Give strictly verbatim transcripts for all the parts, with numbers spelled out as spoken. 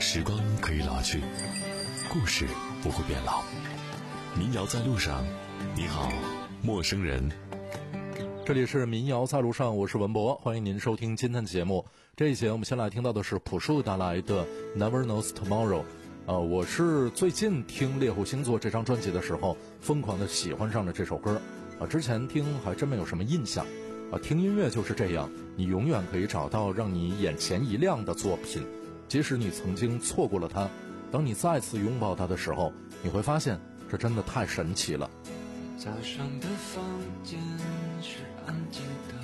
时光可以老去，故事不会变老。民谣在路上，你好，陌生人。 这里是民谣在路上，我是文博，欢迎您收听今天的节目。这一节我们先来听到的是朴树带来的 Never Knows Tomorrow。呃，我是最近听猎户星座这张专辑的时候，疯狂的喜欢上了这首歌。啊，之前听还真没有什么印象。啊，听音乐就是这样，你永远可以找到让你眼前一亮的作品，即使你曾经错过了它，当你再次拥抱它的时候，你会发现这真的太神奇了。 早上的房间是安静的，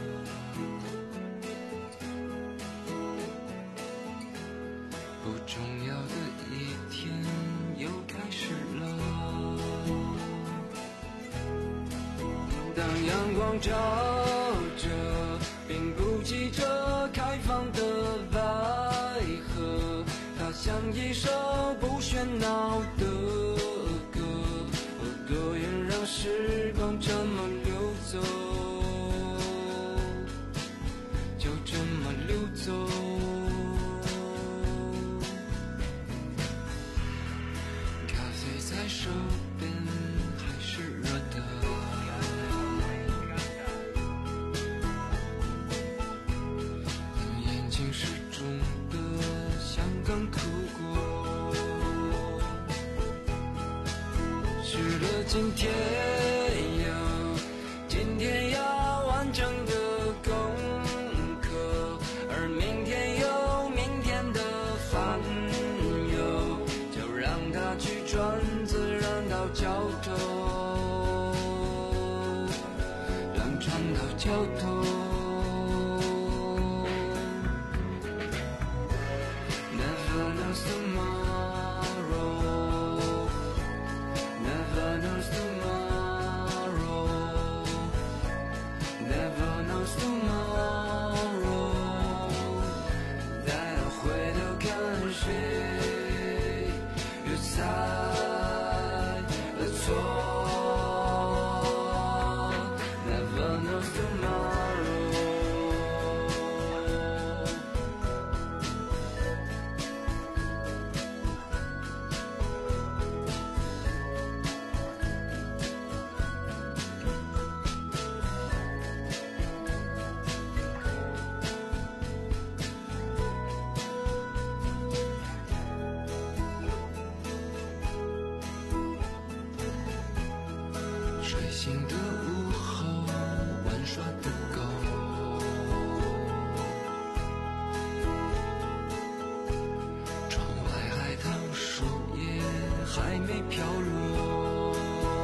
不重要的一天又开始了。当阳光照着并不急着开放的百合，它像一首不喧闹的歌，多愿让时光这么流走，就这么流走。咖啡在手边还是热的，眼睛是肿的，像刚哭过。去了今天有今天要完成的功课，而明天有明天的烦忧，就让它去转，自然到脚头，让船到脚头。Never knows tomorrow, never knows tomorrow, never knows tomorrow。 待到回头看谁又猜了错。 Never knows tomorrow。 睡醒的午后，玩耍的狗，窗外海棠树叶还没飘落，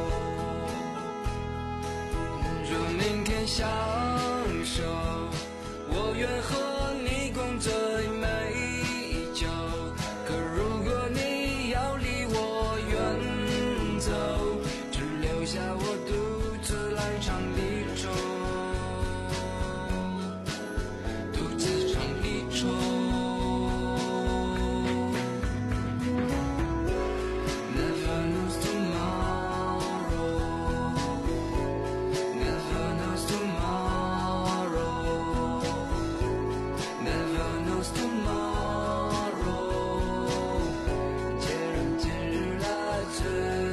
祝明天享受，我愿和你共醉美酒，可如果你要离我远走，留下我独自来唱离愁，独自唱离愁。Never knows tomorrow, never knows tomorrow, never knows tomorrow。 节日节日来醉，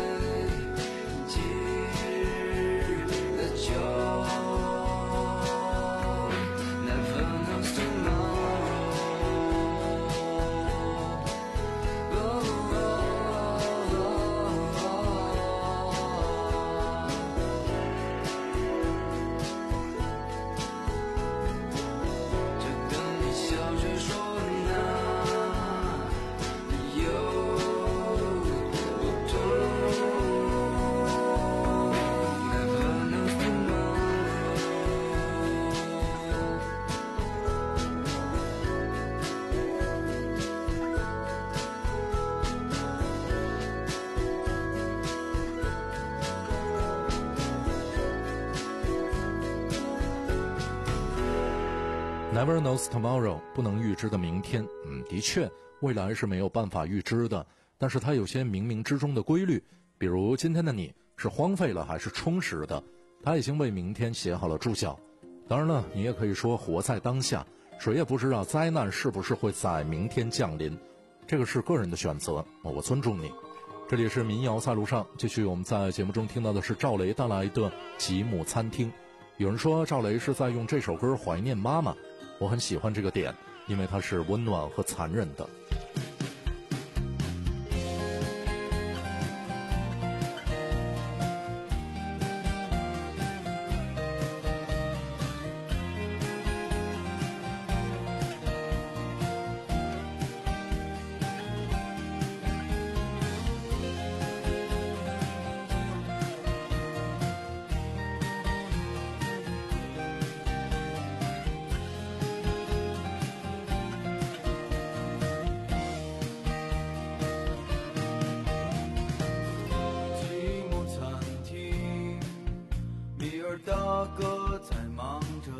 Never knows tomorrow， 不能预知的明天。嗯，的确，未来是没有办法预知的，但是它有些冥冥之中的规律，比如今天的你是荒废了还是充实的，它已经为明天写好了注脚。当然了，你也可以说活在当下，谁也不知道灾难是不是会在明天降临， 这个是个人的选择，我尊重你。这里是民谣在路上，继续我们在节目中听到的是赵雷带来的《吉姆餐厅》。有人说赵雷是在用这首歌怀念妈妈，我很喜欢这个点，因为它是温暖和残忍的。 大哥在忙着，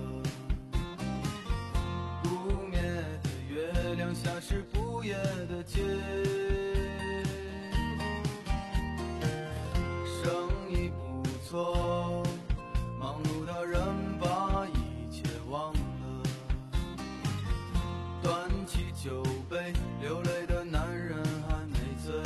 不灭的月亮下是不夜的街，生意不错，忙碌的人把一切忘了，端起酒杯，流泪的男人还没醉。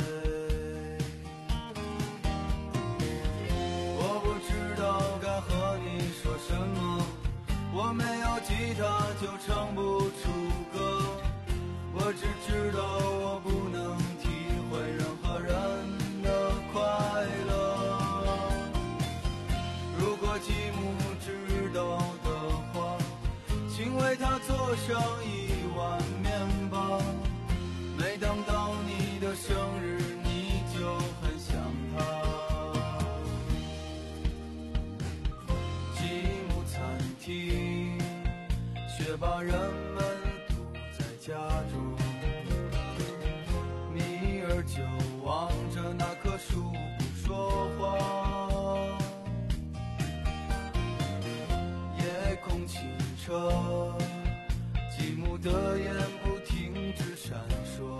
和你说什么？我没有吉他就唱不出歌，我只知道我不能体会任何人的快乐。如果吉姆知道的话，请为他做上一碗面包。每当到你的生日，你就很想他。却把人们堵在家中，米儿就望着那棵树不说话。夜空清澈，吉姆的眼不停止闪烁。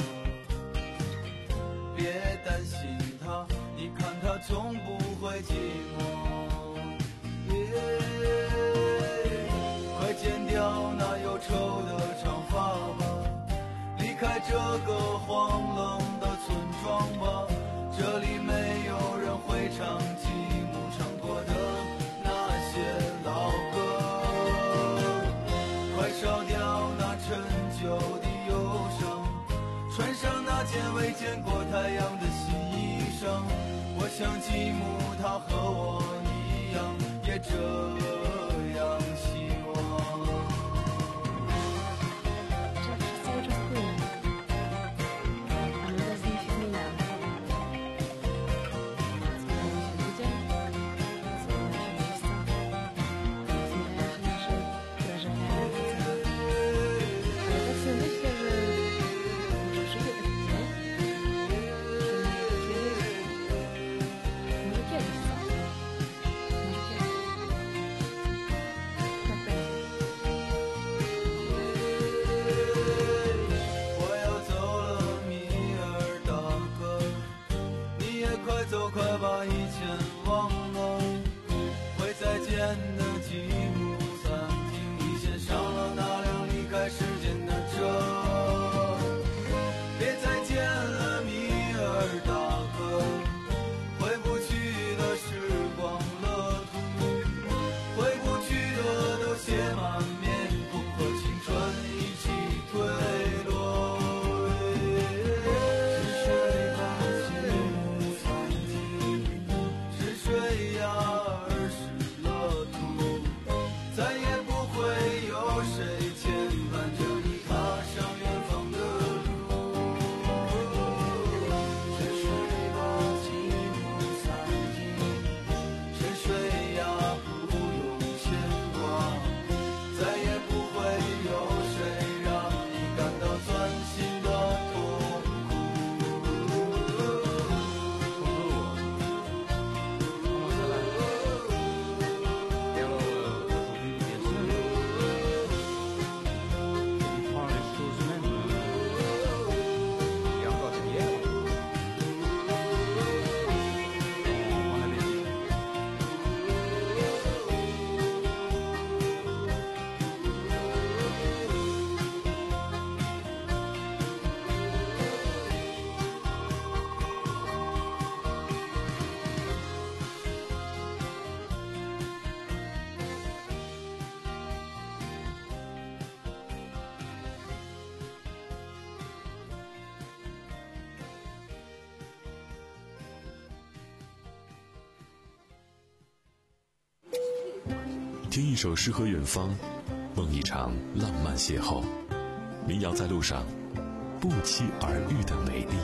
别担心他，你看他从不会寂寞。快剪掉那忧愁的长发吧，离开这个荒冷的村庄吧，这里没有人会唱吉姆唱过的那些老歌。快烧掉那陈旧的忧伤，穿上那件未见过太阳的新衣裳。我想吉姆他和我一样，也这样希望。 听一首诗和远方，梦一场浪漫邂逅。民谣在路上，不期而遇的美丽。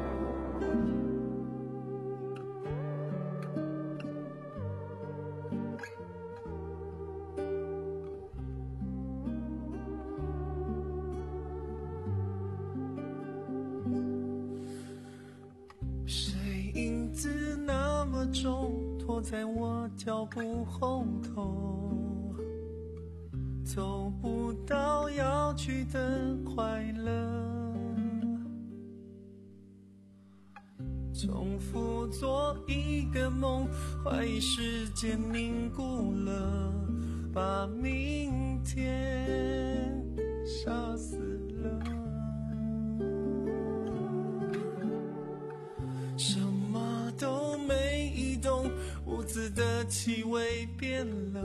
拖在我脚步后头，走不到要去的快乐，重复做一个梦，怀疑时间凝固了，把明天杀死了。什么都没移动，屋子的气味变了，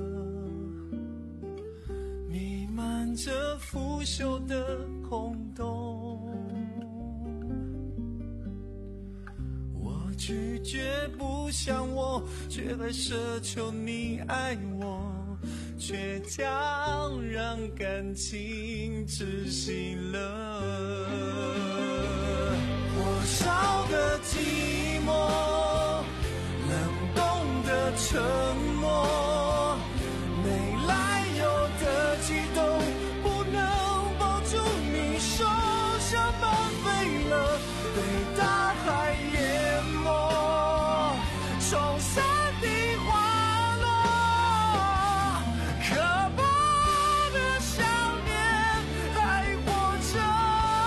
弥漫着腐朽的空洞。我拒绝不想我，却还奢求你爱我，倔强让感情窒息了。火烧的寂寞，冷冻的沉默，没来由的激动，不能抱住你手，像半飞了，被大海淹没，冲散的花落，可怕的想念还活着。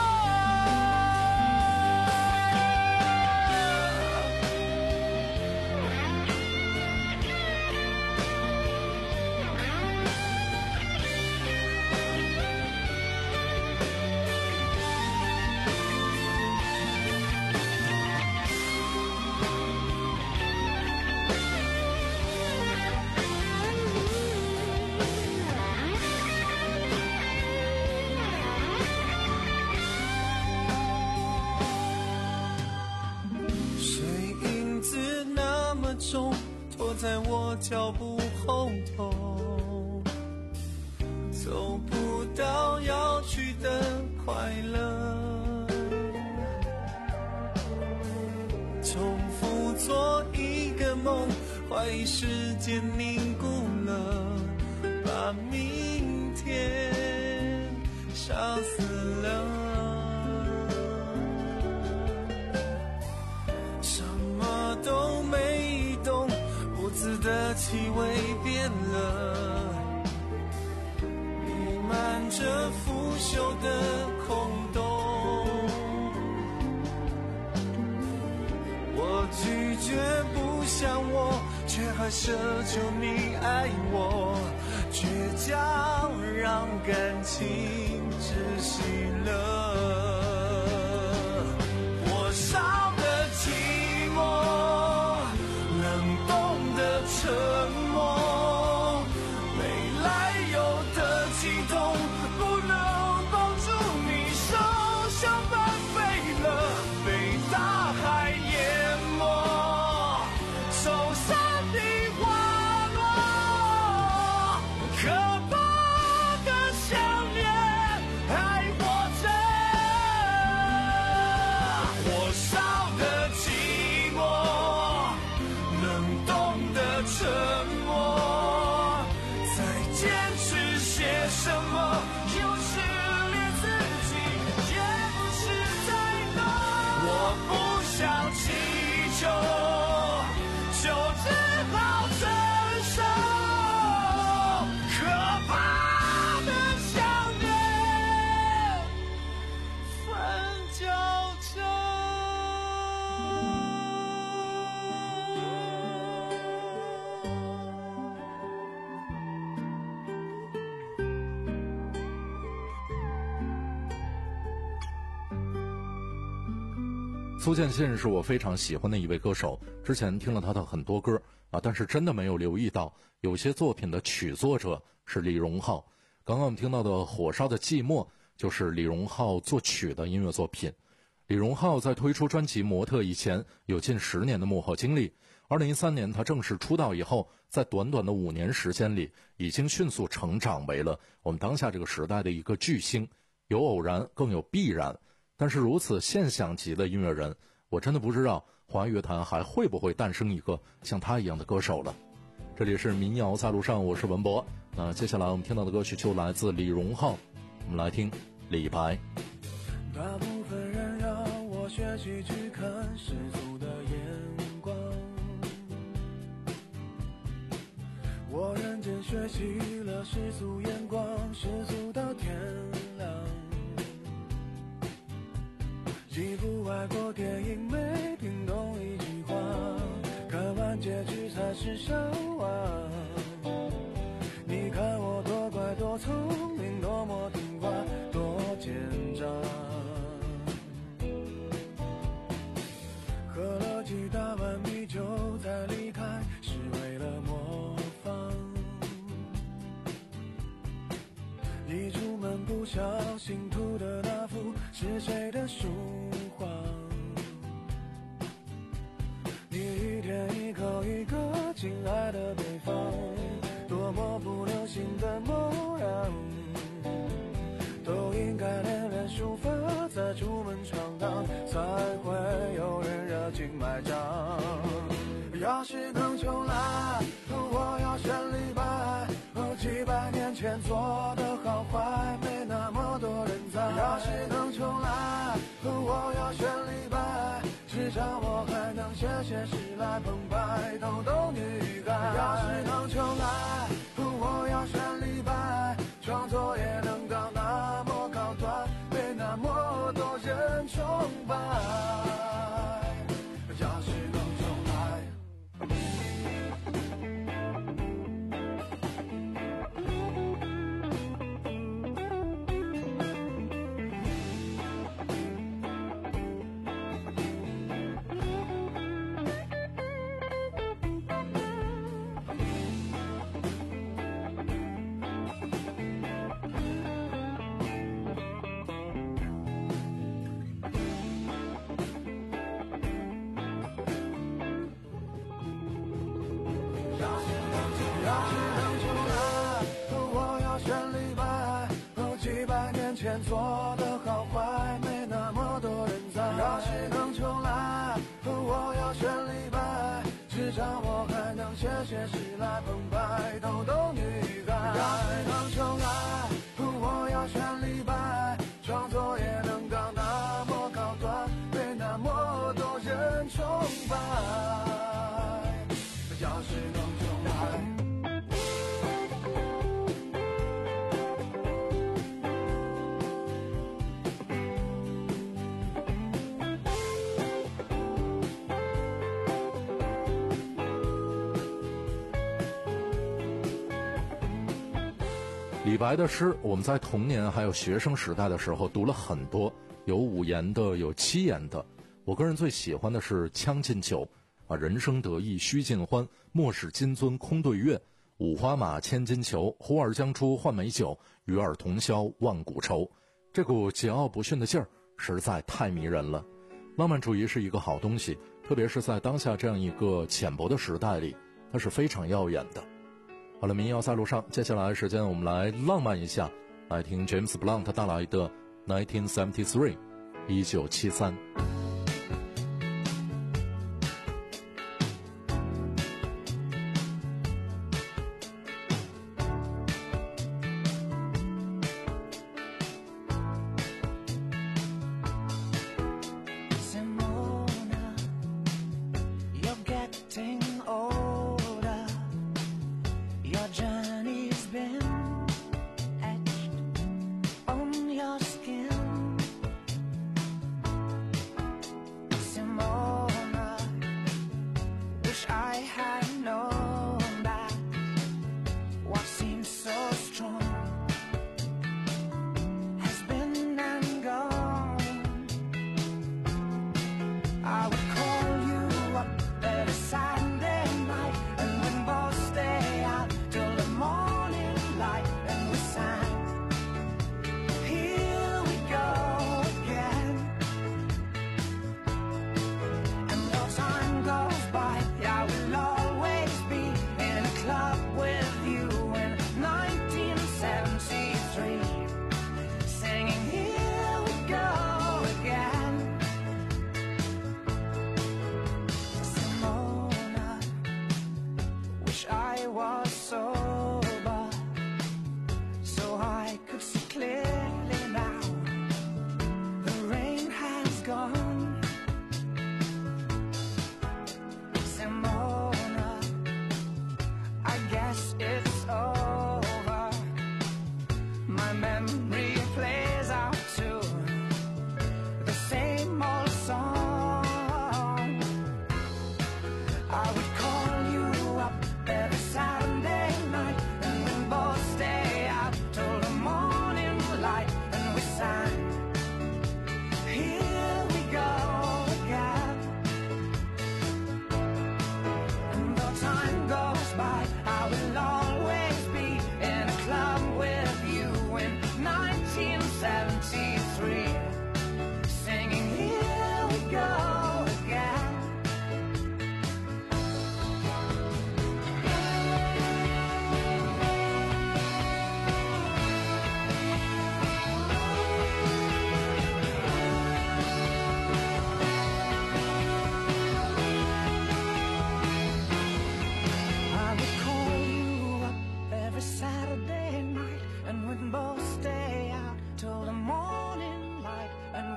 拖在我脚步后头，走不到要去的快乐，重复做一个梦，怀疑时间凝固了，把明天杀死了。什么都没动，屋子的气味变了，弥漫着腐朽的空洞。我拒绝不想我，却还奢求你爱我，倔强让感情窒息了。火烧的寂寞，冷冻的沉默，没来由的激动，不能抱住你手，像半飞了，被大海淹没，冲散的花落，可怕的想念还活着。火烧的寂寞，冷冻的沉默，再坚持些什么？有时连自己也不是太懂。我不想祈求，就只好承受可怕的想念，翻搅着。 苏建信是我非常喜欢的一位歌手，之前听了他的很多歌啊，但是真的没有留意到有些作品的曲作者是李荣浩。刚刚我们听到的《火烧的寂寞》就是李荣浩作曲的音乐作品。李荣浩在推出专辑《模特》以前有近十年的幕后经历， 二零一三年他正式出道以后，在短短的五年时间里，已经迅速成长为了我们当下这个时代的一个巨星。有偶然，更有必然。但是如此现象级的音乐人，我真的不知道华语乐坛还会不会诞生一个像他一样的歌手了。这里是民谣在路上，我是文博。那接下来我们听到的歌曲就来自李荣浩，我们来听李白。 大部分人让我学习去看世俗的眼光，我认真学习了世俗眼光，世俗到天亮。一部外国电影没听懂一句话，看完结局才是笑话。你看我多乖多聪明，多么听话，多奸诈。喝了几大碗米酒才离开，是为了模仿。一出门不小心涂的那幅是谁的书画？你一天一口一个亲爱的北方，多么不流行的模样，都应该练练书法，再出门闯荡，才会有人热情买账。要是能重来，我要选李白，几百年前做的好坏，没那么多人在。要是能重来，我要选李白，至少我还能写写诗来澎湃逗逗女孩。要是能重来，我要选李白，创作也能到那么高端，被那么多人崇拜。要是能重来。前做的好坏，没那么多人在。要是能重来，我要选李白，至少我还能写写诗来澎湃逗逗女孩。要是能重来，我要选李白，创作也能到那么高端，被那么多人崇拜。要是能重来。 李白的诗，我们在童年还有学生时代的时候读了很多，有五言的，有七言的。我个人最喜欢的是《将进酒》啊，人生得意须尽欢，莫使金樽空对月。五花马，千金裘，呼儿将出换美酒，与尔同销万古愁。这股桀骜不驯的劲儿实在太迷人了。浪漫主义是一个好东西，特别是在当下这样一个浅薄的时代里，它是非常耀眼的。好了，民谣在路上，接下来时间我们来浪漫一下，来听 James Blunt 带来的nineteen seventy-three 一九七三。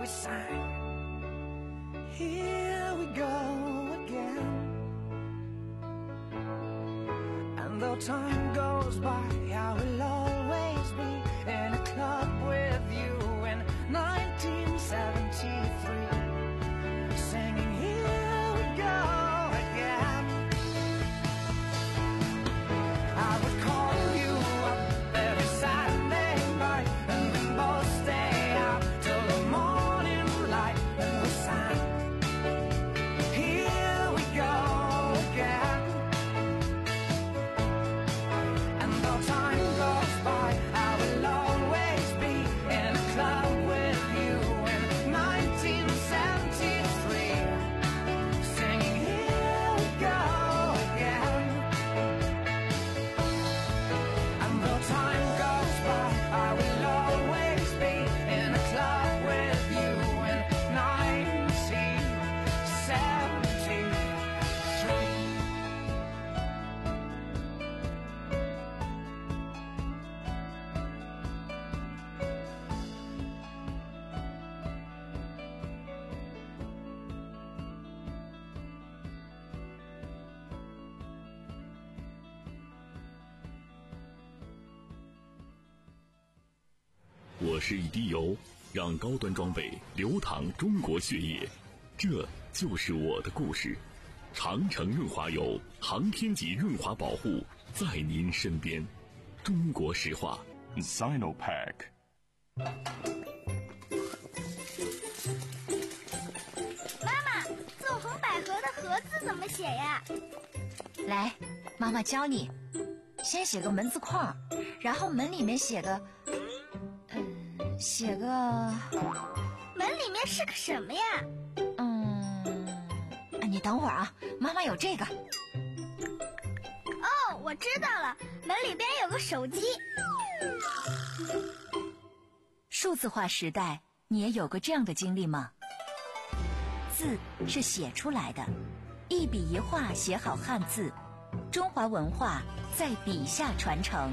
we sang. Here we go again. And though time goes by, I will always be in a club with you in nineteen seventy-three, singing here we go again. I would call you up every Saturday night, and we'd both stay out till the morning light, and we sang here we go again. And though time goes by, I will always be in a club with you in nineteen seventy-three, singing here we go again. And though time goes by, I will always be in a club with you in nineteen seventy-three. 我是一滴油，让高端装备流淌中国血液，这就是我的故事。长城润滑油，航天级润滑保护，在您身边。中国石化 Sinopack。 妈妈，纵横捭阖的阖字怎么写呀？ 来，妈妈教你。先写个门字框，然后门里面写个嗯写个门里面是个什么呀？ 嗯你等会儿啊，妈妈有这个。 哦，我知道了，门里边有个手机。 数字化时代，你也有过这样的经历吗？字是写出来的，一笔一画写好汉字，中华文化在笔下传承。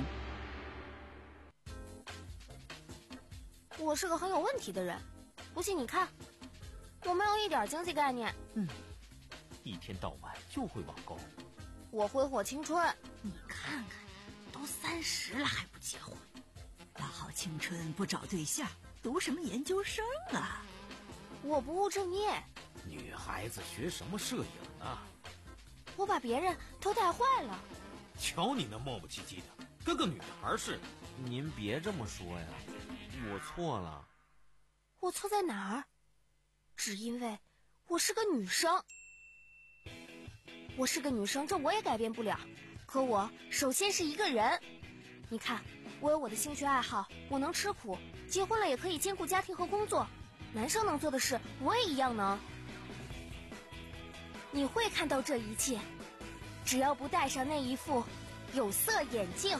我是个很有问题的人，不信你看，我没有一点经济概念。 嗯，一天到晚就会网购。 我挥霍青春。 你看看，都三十了还不结婚，大好青春不找对象，读什么研究生啊？ 我不务正业。 女孩子学什么摄影啊？ 我把别人都带坏了。 瞧你那磨磨唧唧的，跟个女孩似的。 您别这么说呀，我错了。 我错在哪儿？只因为我是个女生。我是个女生，这我也改变不了。可我首先是一个人。你看，我有我的兴趣爱好，我能吃苦，结婚了也可以兼顾家庭和工作。男生能做的事，我也一样能。你会看到这一切，只要不戴上那一副有色眼镜。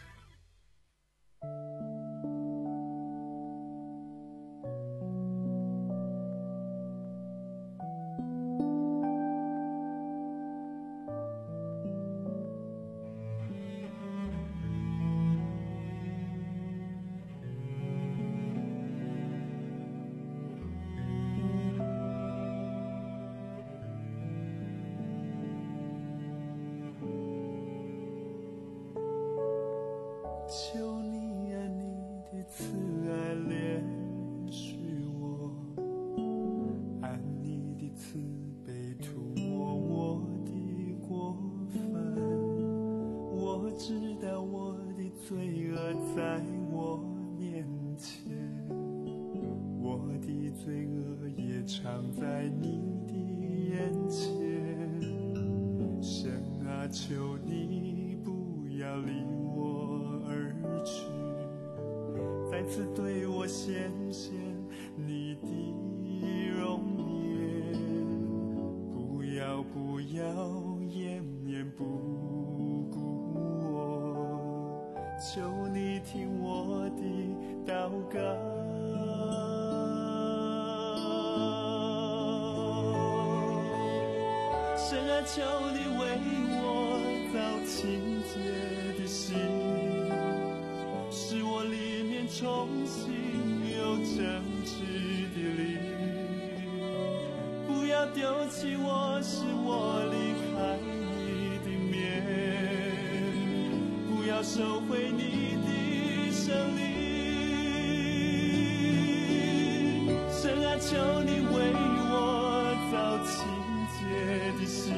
求你啊，你的慈爱怜恤我，按你的慈悲涂抹我的过犯。我知道我的罪恶在我面前，我的罪恶也藏在你的眼前。神啊，求你不要离我而去，再次对我显现你的容颜。不要不要掩面不顾我，求你听我的祷告。神啊，求你为我造清洁的心，使我里面重新有正直的灵。 丢弃我，使我离开你的面，不要收回你的胜利。神啊，求你为我造清洁的心，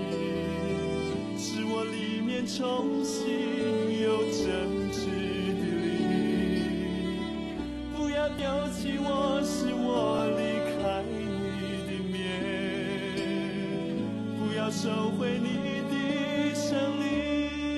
使我里面重新有正直的灵。不要丢弃我，使我离开你的面，不要收回你的胜利。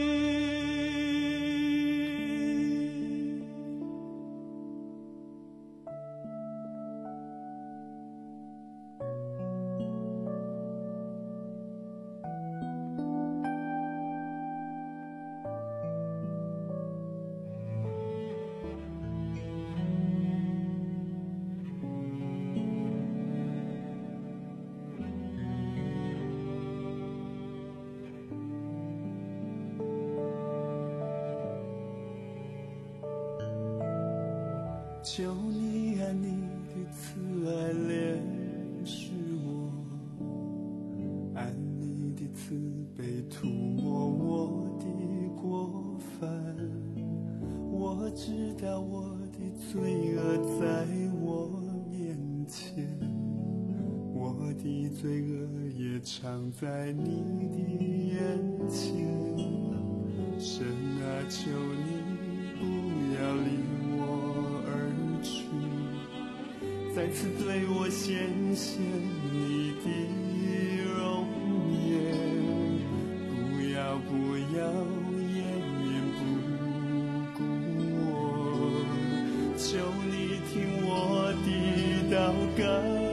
求你按你的慈爱怜恤我，按你的慈悲涂抹我的过犯。我知道我的罪恶在我面前，我的罪恶也藏在你的眼前。神啊，求你不要离我而去，再次对我显现你的容颜。不要不要掩面不顾我，求你听我的祷告。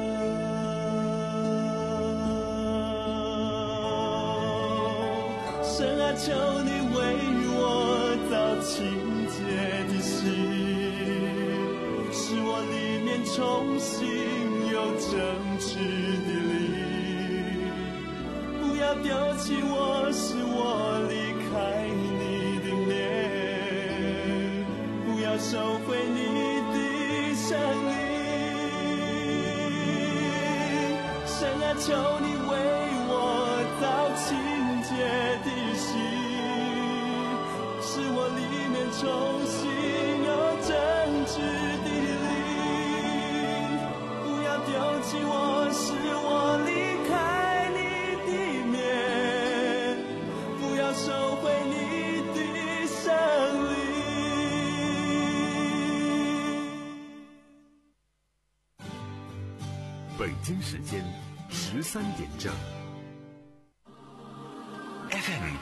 神啊，求你为我造清洁的心，使我里面重新有正直的灵。不要丢弃我，使我离开你的面，不要收回你的胜利。神啊，求你为我造清洁的心，使我里面重新有正直的灵。不要丢弃我，使我离开你的面，不要收回你的胜利。 北京时间十三点正。 F M